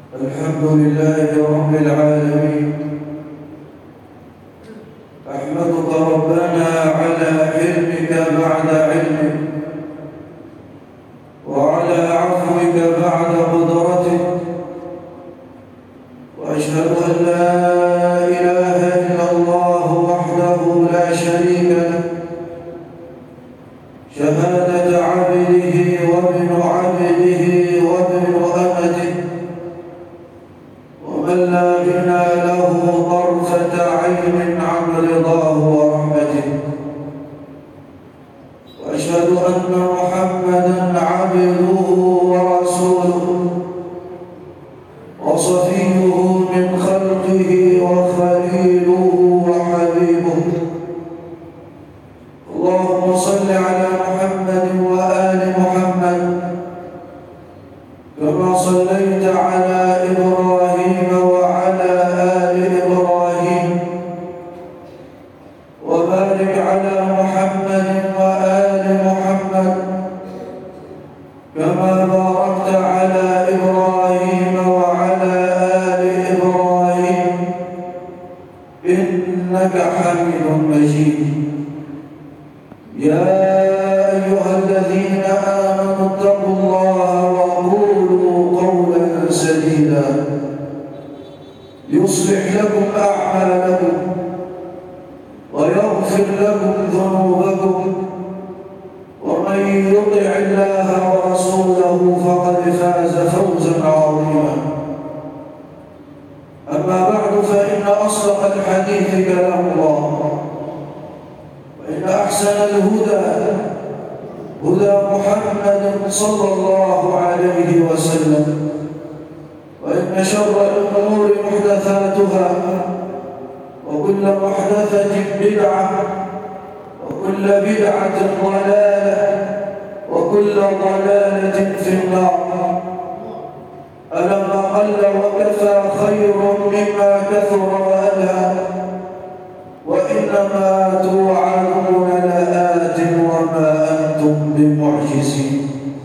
الحمد لله رب العالمين. أحمدك ربنا على حلمك بعد علمك، وعلى عفوك بعد قدرتك، وأشهد أن لا إله إلا الله وحده لا شريك له، شهادة عبده وابن عبده وابن أمته، ومن لا غنى له طرفة عين عن رضاه ورحمته. وأشهد أن محمدًا عبده ورسوله وصفيه من خلقه وخليله وحبيبه. اللهم صل على محمد وآل محمد كما صليت على إبراهيم وعلى آل إبراهيم، وبارك على محمد وآل محمد كما باركت على إبراهيم وعلى آل إبراهيم إنك حميد مجيد. يا أيها الذين آمنوا اتقوا الله وقولوا قولا سديدا يصلح لكم أعمالكم ويغفر لكم ذنوبكم، ومن يطع الله ورسوله فقد فاز فوزا عظيما. أما بعد، فإن أصدق الحديث كلام الله، وإن أحسن الهدى هدى محمد صلى الله عليه وسلم، وإن شر الأمور محدثاتها، وكل محدثة بدعة، وكل بدعة ضلالة، وكل ضلالة في النار. ألما قل وكفى خير مما كثر وألهى، وإنما توعدون لآت وما أنتم بمعجزين.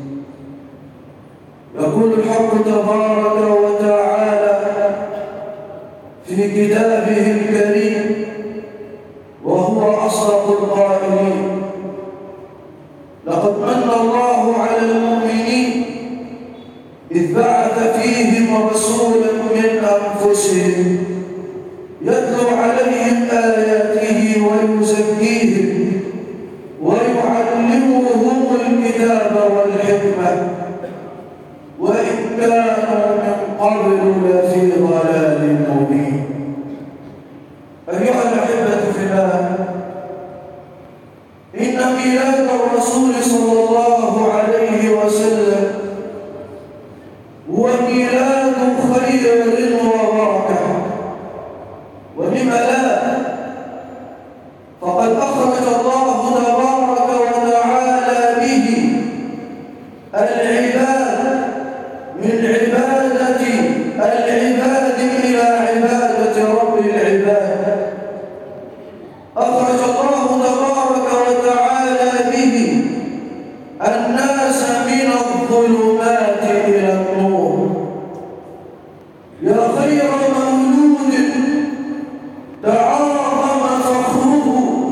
يقول الحق تبارك وتعالى في كتابه الكريم وهو أصدق القائلين: لقد من الله على المؤمنين إذ بعث فيهم رسولا من أنفسهم يتلو عليهم آياته ويزكيهم ويعلمهم الكتاب والحكمة، وإن كانوا من قبل لفي ضلال مبين. أيها الأحبة في الله، إن ميلاد الرسول صلى الله عليه وسلم هو ميلاد خير وبركة، ولم لا؟ فقد أخرج الله تبارك وتعالى به العباد من عبادة العباد إلى عبادة رب العباد. أخرج الله تبارك وتعالى به الناس من الظلمات إلى النور. يا خير مولود تعاظم فخره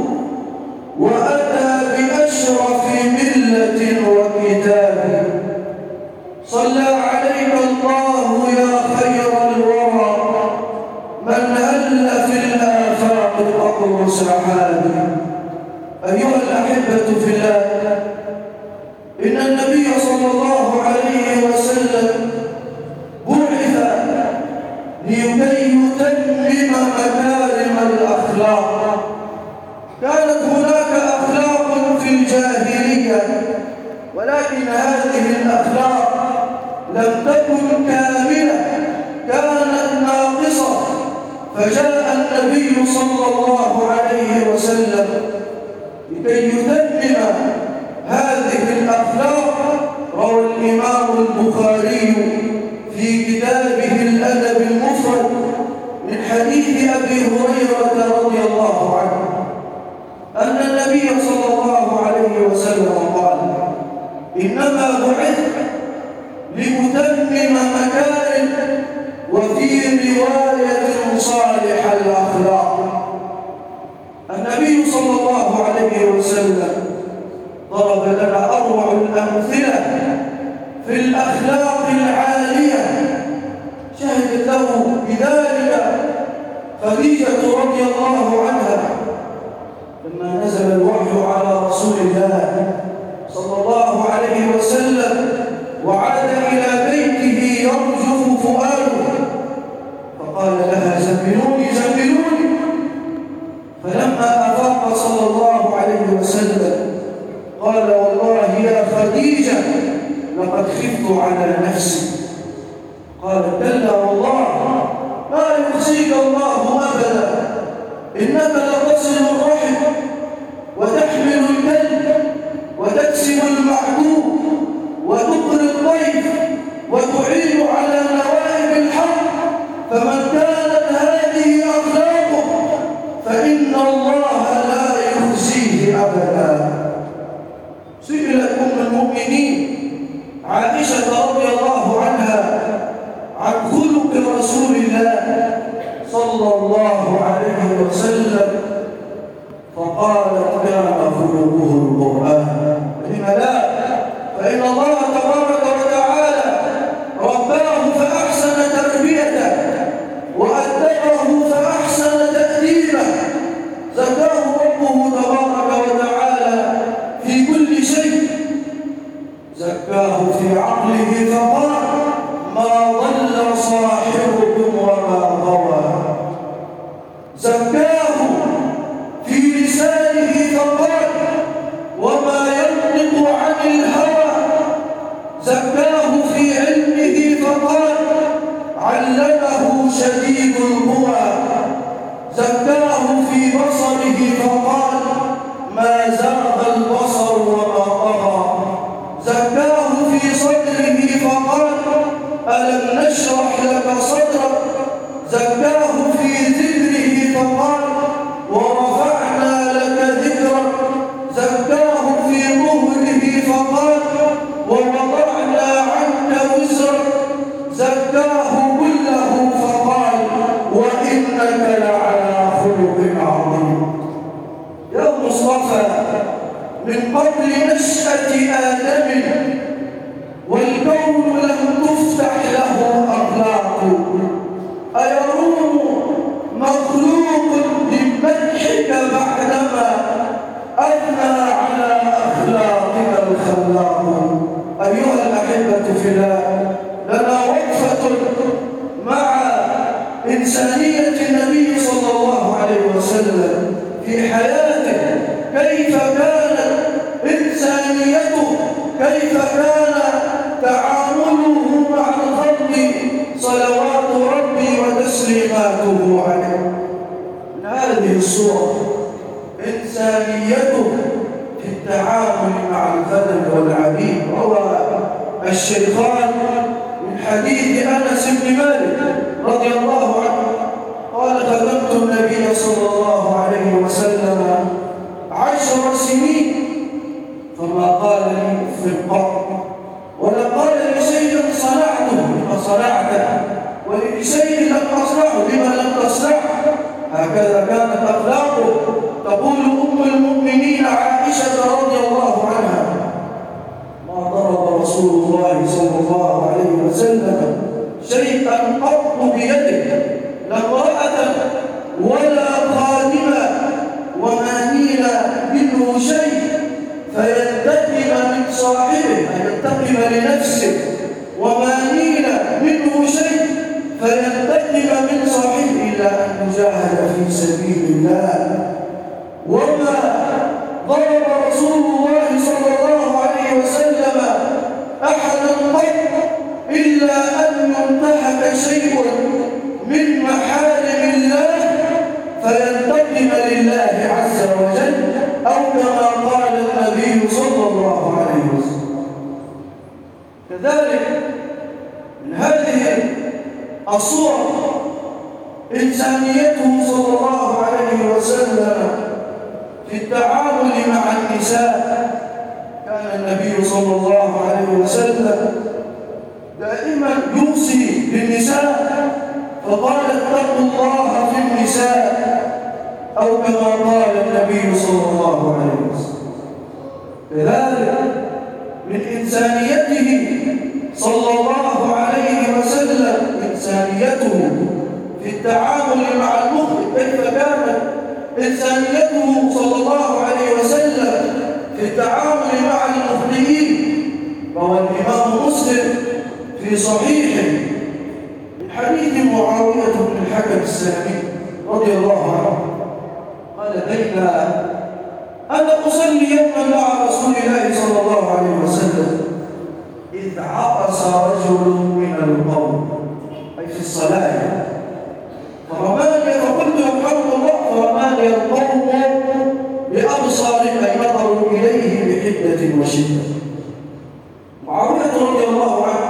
وأتى بأشرف ملة وكتاب. صلى عليك الله يا خير الورى من هل في الآفاق قطر سحاب. أيها الأحبة في الله، إن النبي صلى الله عليه وسلم بعث لكي يتمم مكارم الأخلاق. كانت هناك أخلاق في الجاهلية، ولكن هذه الأخلاق لم تكن كاملة، كانت ناقصة. فجاء النبي صلى الله عليه وسلم لكي يتمم هذه الأخلاق. روى الإمام البخاري في كتابه الأدب المفرد من حديث أبي هريرة رضي الله عنه أن النبي صلى الله عليه وسلم قال: إنما بعثت لأتمم مكارم رواية صالح الأخلاق. النبي صلى الله عليه وسلم ضرب لنا أروع الأمثلة في الأخلاق العالية، شهدت له بذلك خديجة رضي الله عنها لما نزل الوحي على رسول الله صلى الله عليه وسلم وعاد إلى بيته يرجف فؤاده، فقال لها زملوني زملوني. فلما أفاق صلى الله عليه وسلم قال والله يا خديجة لقد خفت على نفسي. قالت كلا والله لا يخزيك الله أبدا، إنك لتصل الرحم وتحمل الكلب وتكسب المعدوم وتقري الضيف وتعين على نوائب الحق، فمن كانت هذه أخلاقه فإن الله لا يخزيه أبدا. سئلت أم المؤمنين عائشة رضي الله عنها عن خلق رسول الله صلى الله عليه وسلم، فقالت كان خلقه القرآن. لم لا؟ فإن الله تبارك وتعالى رباه فأحسن تربيته وأدبه فأحسن تأديبه، زكاه ربه تبارك وتعالى في كل شيء، زكاه في عقله فقال ما ضل صاحبكم وما غوى، زكاه في لسانه فقال وما ينطق عن الهوى، زكاه في علمه فقال علمه شديد القوى، زكاه في بصره فقال ما زاغ البصر وما طغى، زكاه في صدره فقال ألم نشرح لك صدرك، زكاه في ذكره فقال ورفعنا لك ذكرك، زكاه في ظهره فقال ووضعنا عنك وزرك، زكاه كله فقال وإنك لعلى خلق عظيم. يا مصطفى من قبل نشأة آدم والكون لم تفتح له أخلاق، أيروم مخلوق بمدحك بعدما أثنى على أخلاقك الخلاق. أيها الأحبة في الله، لنا وقفة مع إنسانية النبي صلى الله عليه وسلم في حياته، كيف كانت إنسانيته، كيف كان تعامله مع الخلق صلوات ربي وتسليماته عليه. من هذه الصورة إنسانيته في التعامل مع الخدم والعبيد. روى الشيخان من حديث أنس بن مالك رضي الله عنه قال خدمت النبي صلى الله عليه وسلم 10 سنين فما قال لي اف قط، ولا قال لي شيء صنعته لما صنعته، ولشيء لم أصنعه لما لم تصنعه. هكذا كانت أخلاقه. تقول أم المؤمنين عائشة رضي الله عنها ما ضرب رسول الله صلى الله عليه وسلم شيئا قط بيده، لا امرأة ولا خادمة، وما نيل منه شيء فينتقم من صاحبه، ينتقم لنفسه، وما نيل منه شيء فينتقم من صاحبه إلا أن يجاهد في سبيل الله. وما ضرب رسول الله صلى الله عليه وسلم أحدا قط إلا أن ينتهك شيء من محارم الله فينتقم لله عز وجل، أو كما قال النبي صلى الله عليه وسلم. كذلك من هذه الصور إنسانيته صلى الله عليه وسلم في التعامل مع النساء. كان النبي صلى الله عليه وسلم دائما يوصي بالنساء، فقال اتقوا الله في النساء، أو كما قال النبي صلى الله عليه وسلم. لذلك من إنسانيته صلى الله عليه وسلم إنسانيته في التعامل مع المخطئ. كيف كانت إنسانيته صلى الله عليه وسلم في التعامل مع المخطئين؟ روى الإمام مسلم في صحيحه من حديث معاوية بن الحكم السلمي رضي الله عنه قال: بين أنا أصلي يوما مع رسول الله صلى الله عليه وسلم إذ عطس رجل من القوم، أي في الصلاة، فرماني، فقلت يرحمه الله، فرماني القوم بأبصارهم، أي نظروا إليه بحدة وشدة. معاوية رضي الله عنه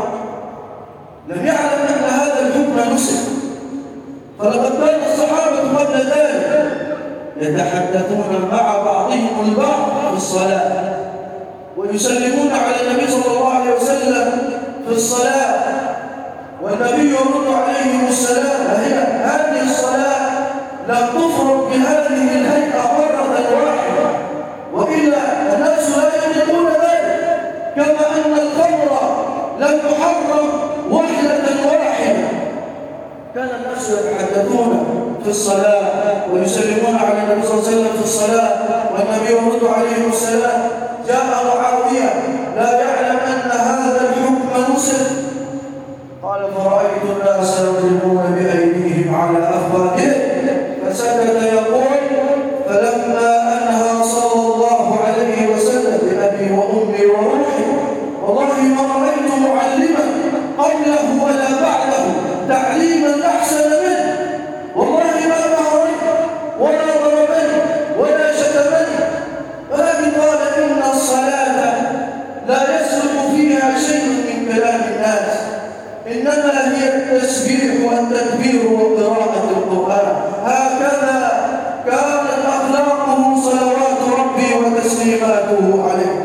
لم يعلم أن هذا الحكم نسخ، فلقد كان الصحابة قبل ذلك يتحدثون مع بعضهم البعض في الصلاة ويسلمون على النبي صلى الله عليه وسلم في الصلاة، والنبي يرد عليهم السلام. هذه الصلاة لم تفرض بهذه الهيئة مرة واحدة، وإلا الناس لا يطيقون ذلك، كما أن الخمر لم تحرم وحدة واحدة. كان الناس يتحدثون في الصلاة ويسلمون على النبي صلى الله عليه وسلم في الصلاة، والنبي يرد عليهم السلام. جاء معاوية لا يعلم أن هذا الحكم نسخ، قال: فرأيت الناس يضربون بأيديهم على أفواههم فسكت. يقول: فلما أنهى صلى الله عليه وسلم بأبي وأمي وروحي، والله ما رأيت معلما قبله ولا بعده تعليما أحسن منه، والله ما نهرني ولا ضربني ولا شتمني، ولكن قال: إن الصلاة لا يسلك فيها شيء من كلام الناس، إنما هي التسبيح والتكبير وقراءة القرآن. هكذا كانت أخلاقه صلوات ربي وتسليماته عليه.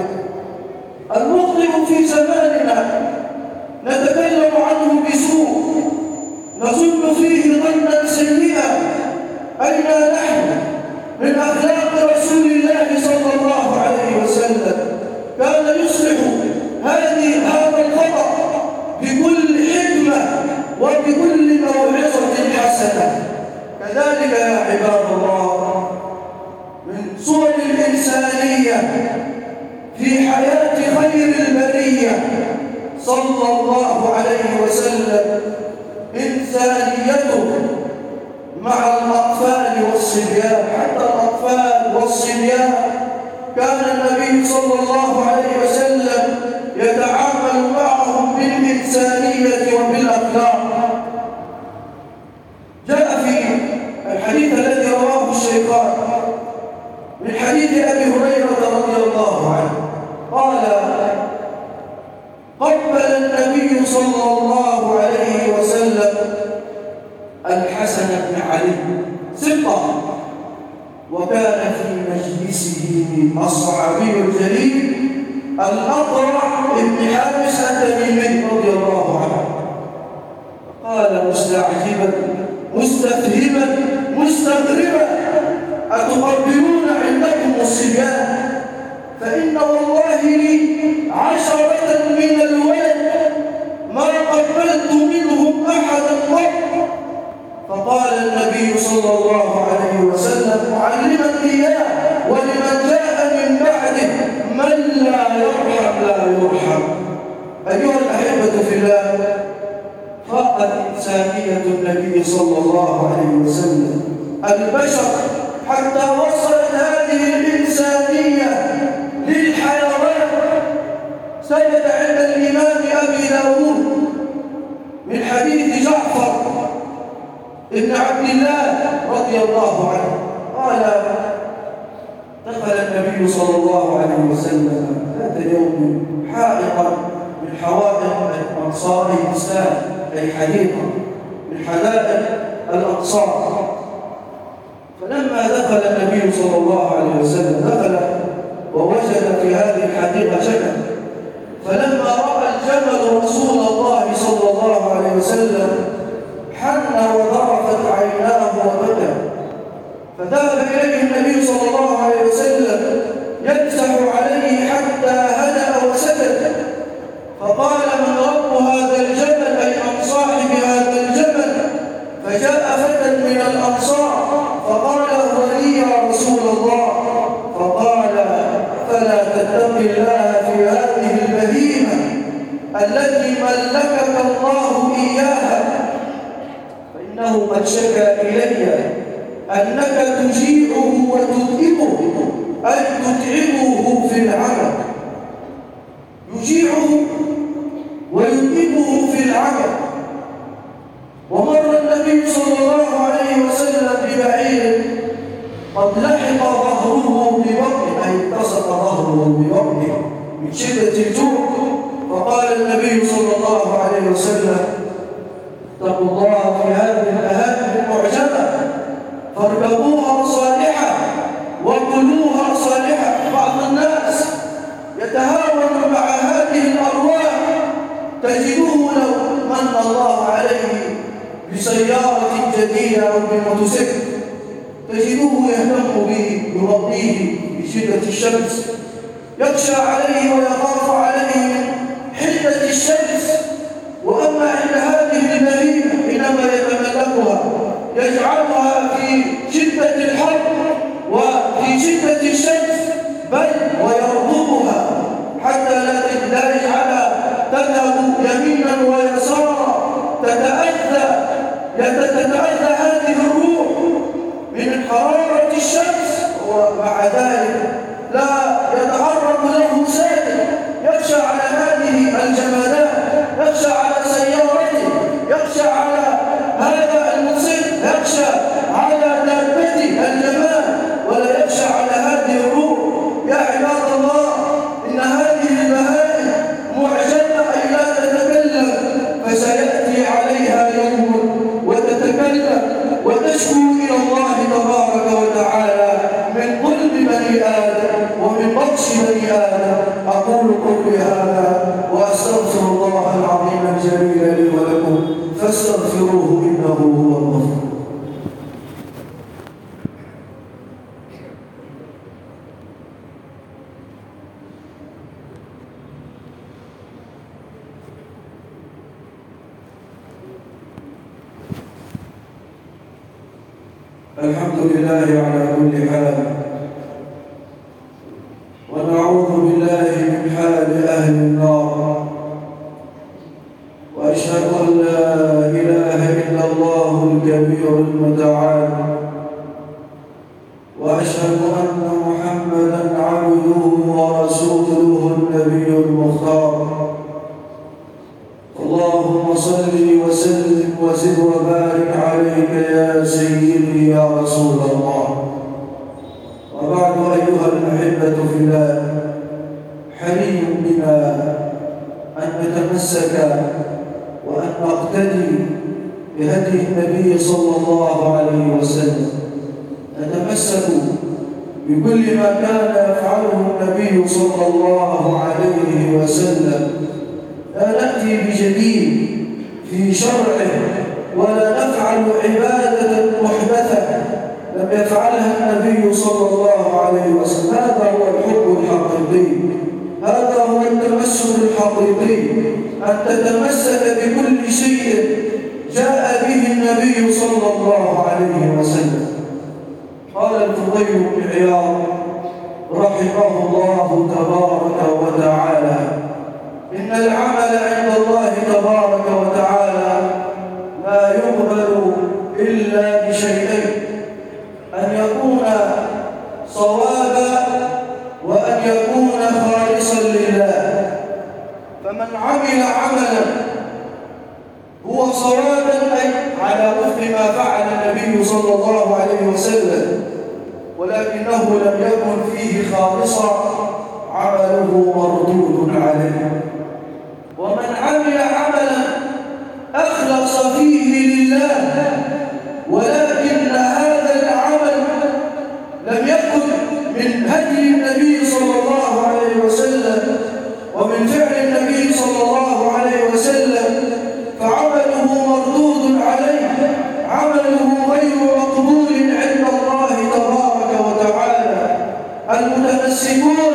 المخطئ في زماننا نتكلم عنه بسوء، نظن فيه ظنا سيئا. أين نحن من أخلاق رسول الله صلى الله عليه وسلم؟ كان يصلح هذا الخطأ بكل حكمة وبكل موعظة حسنة. كذلك يا عباد الله من صور الإنسانية في حياة خير البرية صلى الله عليه وسلم إنسانيته مع الأطفال والصبيان. حتى الأطفال والصبيان كان النبي صلى الله عليه وسلم يتعامل معهم بالإنسانية وبالأخلاق. جاء في الحديث الذي رواه الشيخان من حديث أبي هريرة رضي الله عنه قال: قبل النبي صلى الله عليه وسلم الحسن بن علي سبطة، وكان في مجلسه الصحابي الجليل الأقرع بن حابس التميمي رضي الله عنه، قال مستعجبا مستفهما مستغربا: أتقبلون عندكم الصبيان؟ فإن والله لي 10 من الولد ما قبلت منهم أحدا قط. فقال النبي صلى الله عليه وسلم معلما إياه ولمن جاء من بعده: من لا يرحم لا يرحم. أيها الأحبة في الله، فاقت إنسانية النبي صلى الله عليه وسلم البشر حتى وصلت هذه الإنسانية للحيوان. ثبت عند الإمام أبي داود من حديث جعفر ابن عبد الله رضي الله عنه قال: دخل النبي صلى الله عليه وسلم ذات يوم حائطا من حوائط أنصار الإسلام، أي حديقة من حدائق الأنصار. فلما دخل النبي صلى الله عليه وسلم دخل ووجد في هذه الحديقة جمل، فلما رأى الجمل رسول الله صلى الله عليه وسلم حن وضرب يمسح عليه حتى هدأ وسكت. فقال: من رب هذا الجبل؟ أي عن صاحب هذا الجبل. فجاء فتى من الأنصار فقال: هو لي يا رسول الله. فقال: فلا تتقي الله في هذه البهيمة التي ملكك الله إياها، فإنه قد شكى إلي أنك تجيعه وتتعبه، أي تتعبه في العمل، يجيعه ويتعبه في العمل. ومر النبي صلى الله عليه وسلم ببعير قد لحق ظهره ببطنه، أي التصق ظهره ببطنه من شدة الجوع. فقال النبي صلى الله عليه وسلم: اتقوا الله في هذه البهائم المعجمة فاركبوها صالحة وكلوها صالحة. بعض الناس يتهاون مع هذه الأرواح، تجده لو من الله عليه بسيارة جديدة أو بموتوسيكل تجده يهتم به، يربيه بشدة الشمس، يخشى عليه ويخاف عليه من حدة الشمس. وأما عند هذه البهيمة حينما يتملكها يجعلها في شدة الحر وفي شدة الشمس، بل ويرغبها حتى لا يجعلها تذهب يمينا ويسارا، تتأذى هذه الروح من حرارة الشمس، ومع ذلك لا يتعرض له سائل، يخشى على هذه الجمادات، يخشى على سيارته، يخشى على هذا الموتوسيكل، يخشى على دابته الجمال، ولا يخشى على هذه الروح. يا عباد الله، إن هذه البهائم معجمة أي لا تتكلم، فسيأتي عليها يوم وتتكلم وتشكو إلى الله تبارك وتعالى من ظلم بني آدم ومن بطش بني آدم. أقول قولي هذا وأستغفر الله العظيم الجليل لي ولكم فاستغفروه إنه هو الغفور. الحمد لله على كل حال، ونعوذ بالله من حال أهل النار، وأشهد أن لا إله إلا الله الكبير المتعال، وأشهد أن محمدًا عبده ورسوله النبي المختار. اللهم صل وسلم وزد وبارك عليك يا سيدي يا رسول الله. وبعد أيها الأحبة في الله، حري بنا أن نتمسك وأن نقتدي بهدي النبي صلى الله عليه وسلم، نتمسك بكل ما كان يفعله النبي صلى الله عليه وسلم، لا نأتي بجديد في شرعه ولا نفعل عبادة محدثة لم يفعلها النبي صلى الله عليه وسلم. هذا هو الحب الحقيقي، هذا هو التمسك الحقيقي، أن تتمسك بكل شيء جاء به النبي صلى الله عليه وسلم. قال الفضيل بن عياض رحمه الله تبارك وتعالى: إن العمل عند الله تبارك وتعالى لا يقبل إلا بشيئين: أن يكون صوابا وأن يكون خالصا لله. فمن عمل عملا هو صوابا أي على وفق ما فعل النبي صلى الله عليه وسلم، ولكنه لم يكن فيه خالصا، عمله مردود عليه. ومن عمل عملا أخلص فيه لله ولكن هذا العمل لم يكن من هدي النبي صلى الله عليه وسلم ومن فعل النبي صلى الله عليه وسلم، فعمله مردود عليه، عمله غير مقبول عند الله تبارك وتعالى. المتمسكون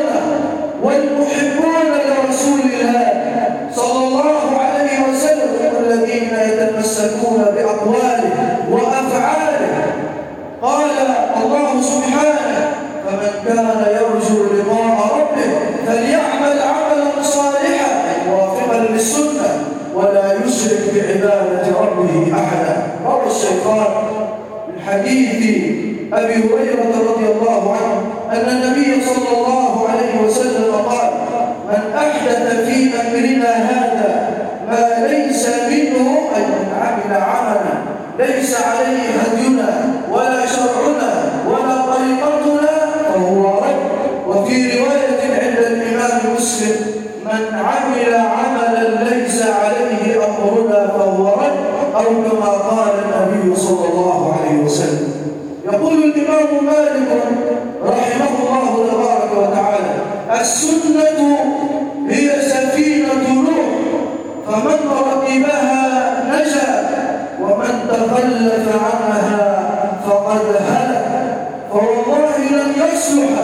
يتمسكون بأقواله وأفعاله. قال الله سبحانه: فمن كان يرجو لقاء ربه فليعمل عملا صالحا موافقا للسنة ولا يشرك بعبادة ربه أحدا. روى الشيخان من حديث أبي هريرة رضي الله عنه أن النبي صلى الله عليه وسلم قال: من أحدث في أمرنا هذا ما ليس منه، أي من عمل عملا ليس عليه هدينا ولا شرعنا ولا طريقتنا فهو رد. وفي رواية عند الإمام مسلم: من عمل عملا ليس عليه أمرنا فهو رد، أو كما قال النبي صلى الله عليه وسلم. يقول الإمام مالك رحمه الله تبارك وتعالى: السنة هي سفينة نوح، فمن ركبها نجا ومن تخلف عنها فقد هلك. فوالله لن يصلح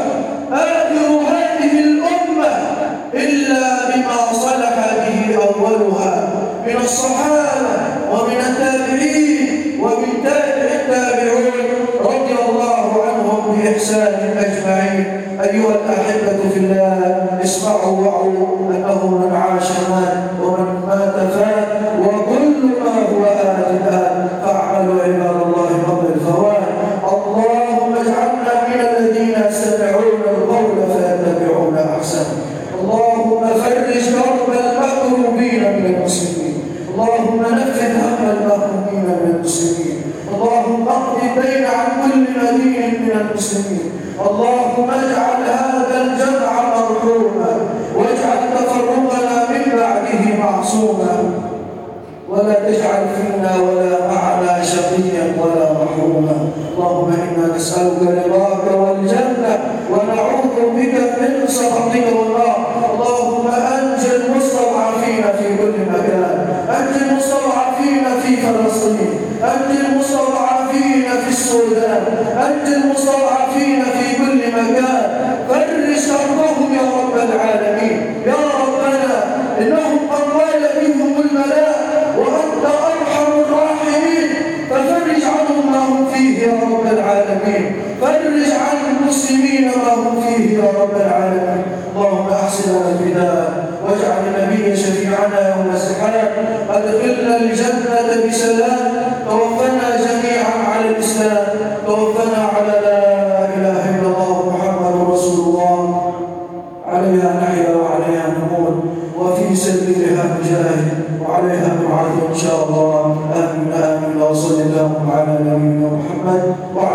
آخر هذه الأمة إلا بما صلح به أولها من الصحابة ومن التابعين ومن تابع التابعين رضي الله عنهم بإحسان أجمعين. أيها الأحبة في الله، اسمعوا وعوا أنه من عاش مات ومن مات فات، وكل ما هو آت. فاعملوا عباد الله قبل الفوات. اللهم اجعلنا من الذين يستمعون القول فيتبعون أحسنه. اللهم فرج كرب المكروبين من المسلمين. اللهم نفذ هم المهمومين من المسلمين. اللهم اقض الدين عن كل مدين من المسلمين. اللهم اجعل هذا الجمع مرحوما، واجعل تفرقنا من بعده معصوما، ولا تجعل فينا ولا معنا شقيا ولا محروما. اللهم انا نسالك رضاك والجنه ونعوذ بك من سخطك والنار. اللهم انجِ المستضعفين في كل مكان، انجِ المستضعفين في فلسطين، انجِ المستضعفين في السودان، انجِ المستضعفين في كل مكان. فرج كربهم يا رب العالمين. يا ربنا انهم قد ضال بهم الملاء وأنت أرحم الراحمين، ففرج عنهم ما هم فيه يا رب العالمين. فرج عن المسلمين ما هم فيه يا رب العالمين. اللهم أحسن الفداء، واجعل النبي شفيعنا يوم الزحام. أدخلنا الجنة بسلام، توفنا جميعا على الإسلام، توفنا على لا إله إلا الله محمد رسول الله. عليها نحيا وعليها نموت، وفي سبيلها نجاهد وعليها نعاد إن شاء الله. آمين آمين. وصلى الله على نبينا محمد.